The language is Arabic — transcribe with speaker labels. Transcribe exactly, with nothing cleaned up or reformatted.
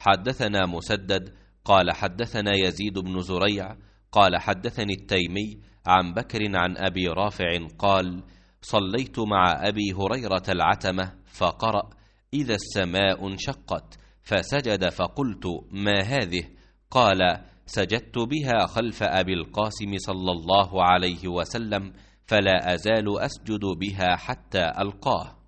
Speaker 1: حدثنا مسدد قال حدثنا يزيد بن زريع قال حدثني التيمي عن بكر عن أبي رافع قال صليت مع أبي هريرة العتمة فقرأ إذا السماء انشقت، فسجد فقلت ما هذه؟ قال سجدت بها خلف أبي القاسم صلى الله عليه وسلم، فلا أزال أسجد بها حتى ألقاه.